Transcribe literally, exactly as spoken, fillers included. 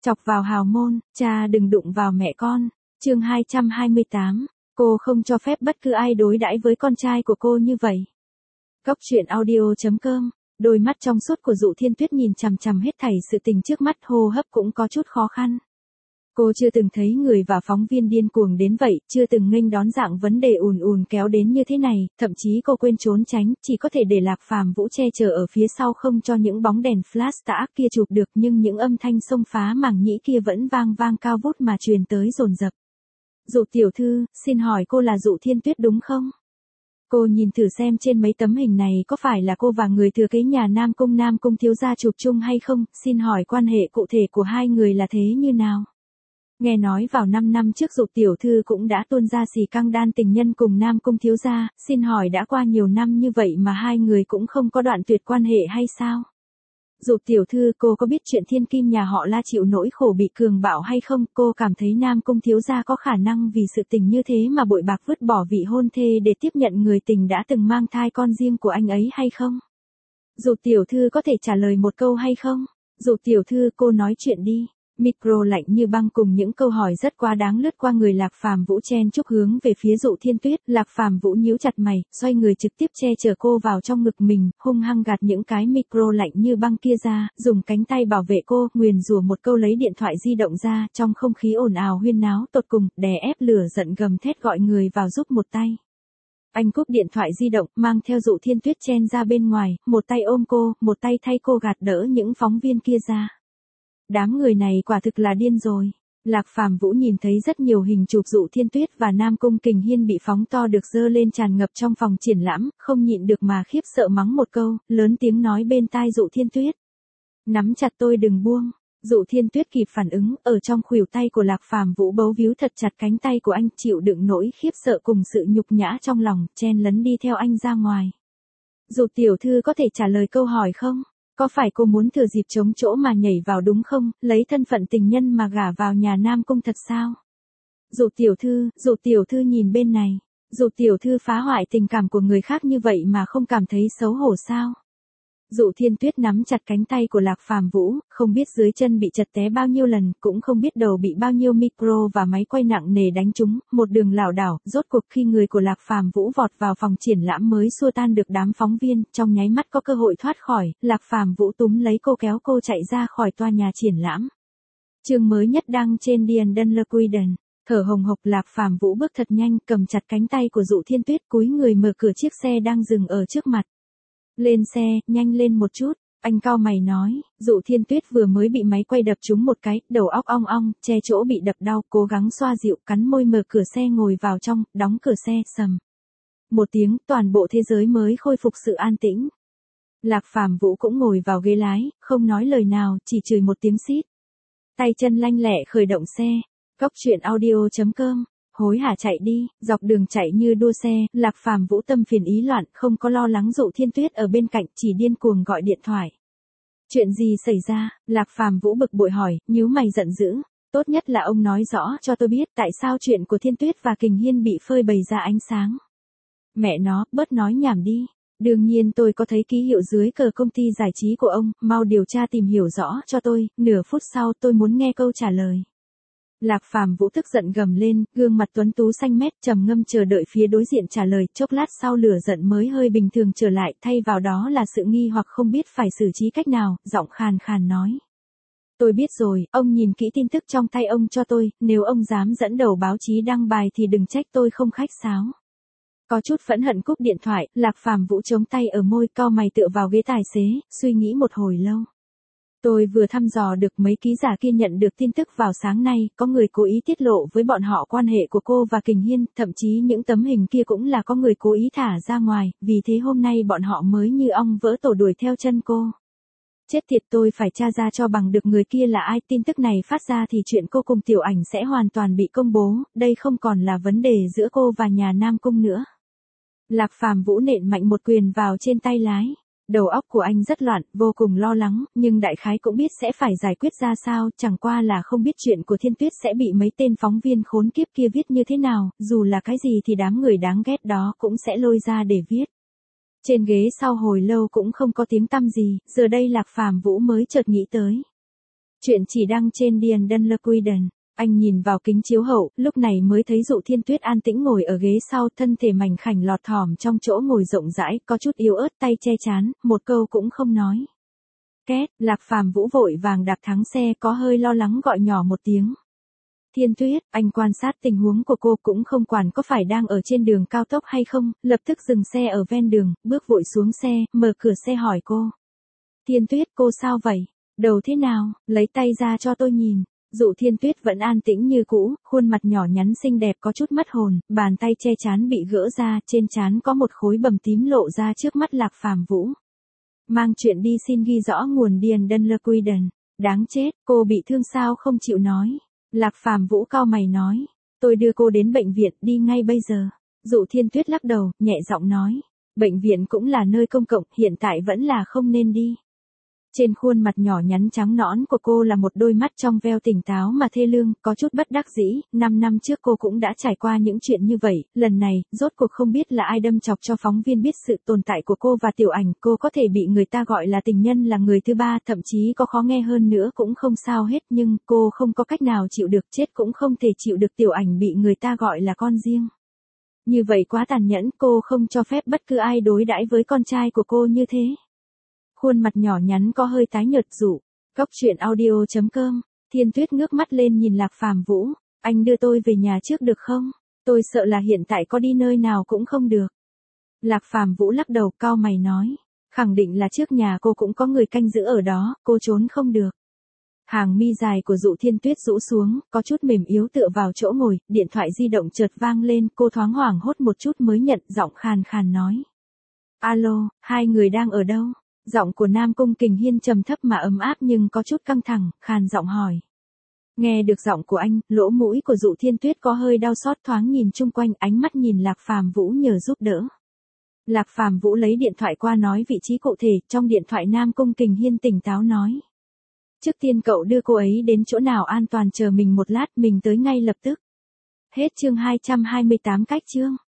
Chọc vào hào môn, cha đừng đụng vào mẹ con. Chương hai trăm hai mươi tám, cô không cho phép bất cứ ai đối đãi với con trai của cô như vậy. Cốc truyện audio chấm com. Đôi mắt trong suốt của Dụ Thiên Tuyết nhìn chằm chằm hết thảy sự tình trước mắt, hô hấp cũng có chút khó khăn. Cô chưa từng thấy người và phóng viên điên cuồng đến vậy, chưa từng nghênh đón dạng vấn đề ùn ùn kéo đến như thế này, thậm chí cô quên trốn tránh, chỉ có thể để Lạc Phàm Vũ che chở ở phía sau không cho những bóng đèn flash tà ác kia chụp được, nhưng những âm thanh xông phá màng nhĩ kia vẫn vang vang cao vút mà truyền tới dồn dập. Dụ tiểu thư, xin hỏi cô là Dụ Thiên Tuyết đúng không? Cô nhìn thử xem trên mấy tấm hình này có phải là cô và người thừa kế nhà Nam Cung Nam Cung thiếu gia chụp chung hay không, xin hỏi quan hệ cụ thể của hai người là thế như nào? Nghe nói vào năm năm trước Dụ tiểu thư cũng đã tuôn ra xì căng đan tình nhân cùng Nam Cung thiếu gia, xin hỏi đã qua nhiều năm như vậy mà hai người cũng không có đoạn tuyệt quan hệ hay sao? Dụ tiểu thư, cô có biết chuyện thiên kim nhà họ La chịu nỗi khổ bị cường bạo hay không? Cô cảm thấy Nam Cung thiếu gia có khả năng vì sự tình như thế mà bội bạc vứt bỏ vị hôn thê để tiếp nhận người tình đã từng mang thai con riêng của anh ấy hay không? Dụ tiểu thư có thể trả lời một câu hay không? Dụ tiểu thư, cô nói chuyện đi. Micro lạnh như băng cùng những câu hỏi rất quá đáng lướt qua người Lạc Phàm Vũ chen chúc hướng về phía Dụ Thiên Tuyết. Lạc Phàm Vũ nhíu chặt mày, xoay người trực tiếp che chở cô vào trong ngực mình, hung hăng gạt những cái micro lạnh như băng kia ra, dùng cánh tay bảo vệ cô, nguyền rủa một câu lấy điện thoại di động ra, trong không khí ồn ào huyên náo tột cùng, đè ép lửa giận gầm thét gọi người vào giúp một tay. Anh cúp điện thoại di động, mang theo Dụ Thiên Tuyết chen ra bên ngoài, một tay ôm cô, một tay thay cô gạt đỡ những phóng viên kia ra. Đám người này quả thực là điên rồi. Lạc Phàm Vũ nhìn thấy rất nhiều hình chụp Dụ Thiên Tuyết và Nam Cung Kình Hiên bị phóng to được dơ lên tràn ngập trong phòng triển lãm, không nhịn được mà khiếp sợ mắng một câu, lớn tiếng nói bên tai Dụ Thiên Tuyết. Nắm chặt tôi đừng buông. Dụ Thiên Tuyết kịp phản ứng, ở trong khuỷu tay của Lạc Phàm Vũ bấu víu thật chặt cánh tay của anh, chịu đựng nỗi khiếp sợ cùng sự nhục nhã trong lòng, chen lấn đi theo anh ra ngoài. Dụ tiểu thư có thể trả lời câu hỏi không? Có phải cô muốn thừa dịp trống chỗ mà nhảy vào đúng không, lấy thân phận tình nhân mà gả vào nhà Nam Cung thật sao? Dụ tiểu thư, Dụ tiểu thư nhìn bên này. Dụ tiểu thư phá hoại tình cảm của người khác như vậy mà không cảm thấy xấu hổ sao? Dụ Thiên Tuyết nắm chặt cánh tay của Lạc Phàm Vũ, không biết dưới chân bị chật té bao nhiêu lần, cũng không biết đầu bị bao nhiêu micro và máy quay nặng nề đánh trúng, một đường lảo đảo, rốt cuộc khi người của Lạc Phàm Vũ vọt vào phòng triển lãm mới xua tan được đám phóng viên, trong nháy mắt có cơ hội thoát khỏi, Lạc Phàm Vũ túm lấy cô kéo cô chạy ra khỏi tòa nhà triển lãm. Chương mới nhất đăng trên Điền Đân Lơ Quiden. Thở hồng hộc, Lạc Phàm Vũ bước thật nhanh, cầm chặt cánh tay của Dụ Thiên Tuyết, cúi người mở cửa chiếc xe đang dừng ở trước mặt. Lên xe, nhanh lên một chút, anh cau mày nói. Dụ Thiên Tuyết vừa mới bị máy quay đập trúng một cái, đầu óc ong ong, che chỗ bị đập đau, cố gắng xoa dịu, cắn môi mở cửa xe ngồi vào trong, đóng cửa xe, sầm. Một tiếng, toàn bộ thế giới mới khôi phục sự an tĩnh. Lạc Phàm Vũ cũng ngồi vào ghế lái, không nói lời nào, chỉ chửi một tiếng xít. Tay chân lanh lẹ khởi động xe. Cốc truyện audio chấm com. Hối hả chạy đi, dọc đường chạy như đua xe, Lạc Phàm Vũ tâm phiền ý loạn, không có lo lắng Dụ Thiên Tuyết ở bên cạnh, chỉ điên cuồng gọi điện thoại. Chuyện gì xảy ra? Lạc Phàm Vũ bực bội hỏi, nhíu mày giận dữ. Tốt nhất là ông nói rõ cho tôi biết tại sao chuyện của Thiên Tuyết và Kình Hiên bị phơi bày ra ánh sáng. Mẹ nó, bớt nói nhảm đi. Đương nhiên tôi có thấy ký hiệu dưới cờ công ty giải trí của ông, mau điều tra tìm hiểu rõ cho tôi, nửa phút sau tôi muốn nghe câu trả lời. Lạc Phàm Vũ tức giận gầm lên, gương mặt tuấn tú xanh mét, trầm ngâm chờ đợi phía đối diện trả lời, chốc lát sau lửa giận mới hơi bình thường trở lại, thay vào đó là sự nghi hoặc không biết phải xử trí cách nào, giọng khàn khàn nói. Tôi biết rồi, ông nhìn kỹ tin tức trong tay ông cho tôi, nếu ông dám dẫn đầu báo chí đăng bài thì đừng trách tôi không khách sáo. Có chút phẫn hận cúp điện thoại, Lạc Phàm Vũ chống tay ở môi, cau mày tựa vào ghế tài xế, suy nghĩ một hồi lâu. Tôi vừa thăm dò được mấy ký giả kia nhận được tin tức vào sáng nay, có người cố ý tiết lộ với bọn họ quan hệ của cô và Kình Hiên, thậm chí những tấm hình kia cũng là có người cố ý thả ra ngoài, vì thế hôm nay bọn họ mới như ong vỡ tổ đuổi theo chân cô. Chết tiệt, tôi phải tra ra cho bằng được người kia là ai, tin tức này phát ra thì chuyện cô cùng Tiểu Ảnh sẽ hoàn toàn bị công bố, đây không còn là vấn đề giữa cô và nhà Nam Cung nữa. Lạc Phàm Vũ nện mạnh một quyền vào trên tay lái. Đầu óc của anh rất loạn, vô cùng lo lắng, nhưng đại khái cũng biết sẽ phải giải quyết ra sao, chẳng qua là không biết chuyện của Thiên Tuyết sẽ bị mấy tên phóng viên khốn kiếp kia viết như thế nào, dù là cái gì thì đám người đáng ghét đó cũng sẽ lôi ra để viết. Trên ghế sau hồi lâu cũng không có tiếng tăm gì, giờ đây Lạc Phàm Vũ mới chợt nghĩ tới. Chuyện chỉ đăng trên Điền Đân Queden. Anh nhìn vào kính chiếu hậu, lúc này mới thấy Dụ Thiên Tuyết an tĩnh ngồi ở ghế sau, thân thể mảnh khảnh lọt thỏm trong chỗ ngồi rộng rãi, có chút yếu ớt, tay che chán, một câu cũng không nói. Két, Lạc Phàm Vũ vội vàng đạp thắng xe, có hơi lo lắng gọi nhỏ một tiếng. Thiên Tuyết, anh quan sát tình huống của cô cũng không quản có phải đang ở trên đường cao tốc hay không, lập tức dừng xe ở ven đường, bước vội xuống xe, mở cửa xe hỏi cô. Thiên Tuyết, cô sao vậy? Đầu thế nào? Lấy tay ra cho tôi nhìn. Dụ Thiên Tuyết vẫn an tĩnh như cũ, khuôn mặt nhỏ nhắn xinh đẹp có chút mất hồn, bàn tay che chán bị gỡ ra, trên trán có một khối bầm tím lộ ra trước mắt Lạc Phàm Vũ. Mang chuyện đi xin ghi rõ nguồn Điền Đân Queden. Đáng chết, cô bị thương sao không chịu nói. Lạc Phàm Vũ cau mày nói, tôi đưa cô đến bệnh viện, đi ngay bây giờ. Dụ Thiên Tuyết lắc đầu, nhẹ giọng nói, bệnh viện cũng là nơi công cộng, hiện tại vẫn là không nên đi. Trên khuôn mặt nhỏ nhắn trắng nõn của cô là một đôi mắt trong veo tỉnh táo mà thê lương, có chút bất đắc dĩ, năm năm trước cô cũng đã trải qua những chuyện như vậy, lần này, rốt cuộc không biết là ai đâm chọc cho phóng viên biết sự tồn tại của cô và Tiểu Ảnh, cô có thể bị người ta gọi là tình nhân, là người thứ ba, thậm chí có khó nghe hơn nữa cũng không sao hết, nhưng cô không có cách nào chịu được, chết cũng không thể chịu được Tiểu Ảnh bị người ta gọi là con riêng. Như vậy quá tàn nhẫn, cô không cho phép bất cứ ai đối đãi với con trai của cô như thế. Khuôn mặt nhỏ nhắn có hơi tái nhợt Dụ. Cốc truyện audio chấm com. Thiên Tuyết ngước mắt lên nhìn Lạc Phàm Vũ. Anh đưa tôi về nhà trước được không? Tôi sợ là hiện tại có đi nơi nào cũng không được. Lạc Phàm Vũ lắc đầu, cau mày nói. Khẳng định là trước nhà cô cũng có người canh giữ ở đó, cô trốn không được. Hàng mi dài của Dụ Thiên Tuyết rũ xuống, có chút mềm yếu tựa vào chỗ ngồi, điện thoại di động chợt vang lên, cô thoáng hoảng hốt một chút mới nhận, giọng khàn khàn nói. Alo, hai người đang ở đâu? Giọng của Nam Cung Kình Hiên trầm thấp mà ấm áp nhưng có chút căng thẳng, khàn giọng hỏi. Nghe được giọng của anh, lỗ mũi của Dụ Thiên Tuyết có hơi đau xót, thoáng nhìn chung quanh, ánh mắt nhìn Lạc Phàm Vũ nhờ giúp đỡ. Lạc Phàm Vũ lấy điện thoại qua nói vị trí cụ thể, trong điện thoại Nam Cung Kình Hiên tỉnh táo nói. Trước tiên cậu đưa cô ấy đến chỗ nào an toàn, chờ mình một lát, mình tới ngay lập tức. Hết chương hai trăm hai mươi tám cách chương.